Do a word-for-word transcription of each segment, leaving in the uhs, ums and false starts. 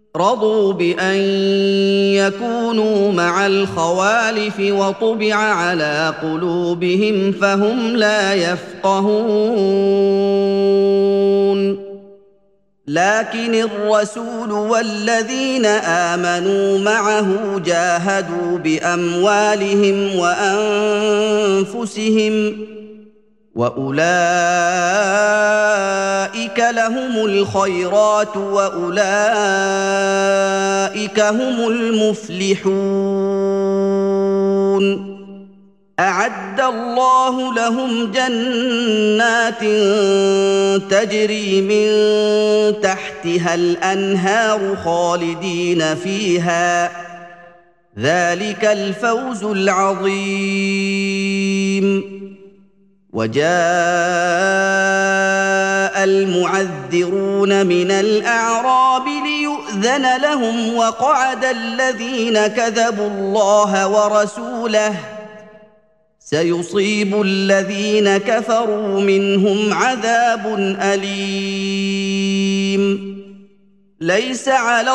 رضوا بأن يكونوا مع الخوالف وطبع على قلوبهم فهم لا يفقهون لكن الرسول والذين آمنوا معه جاهدوا بأموالهم وأنفسهم وأولئك لهم الخيرات وأولئك هم المفلحون أعد الله لهم جنات تجري من تحتها الأنهار خالدين فيها ذلك الفوز العظيم وجاء المعذرون من الأعراب ليؤذن لهم وقعد الذين كذبوا الله ورسوله سيصيب الذين كفروا منهم عذاب أليم ليس على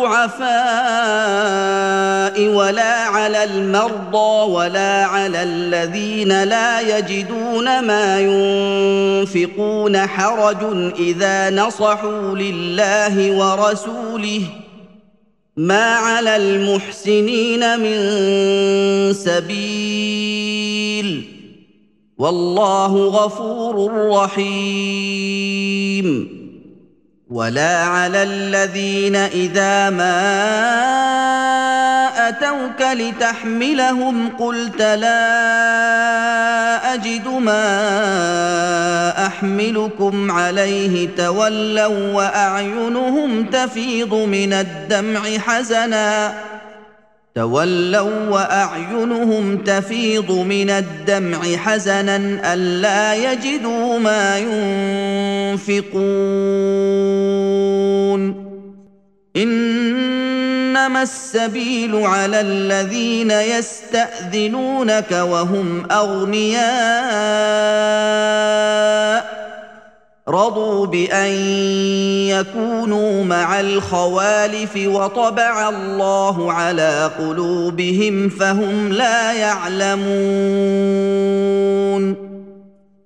الضعفاء ولا على المرضى ولا على الذين لا يجدون ما ينفقون حرج إذا نصحوا لله ورسوله ما على المحسنين من سبيل والله غفور رحيم ولا على الذين إذا ما أتوك لتحملهم قلت لا أجد ما أحملكم عليه تولوا وأعينهم تفيض من الدمع حزنا تولوا وأعينهم تفيض من الدمع حزنا ألا يجدوا ما ينفقون إنما السبيل على الذين يستأذنونك وهم أغنياء رضوا بأن يكونوا مع الخوالف وطبع الله على قلوبهم فهم لا يعلمون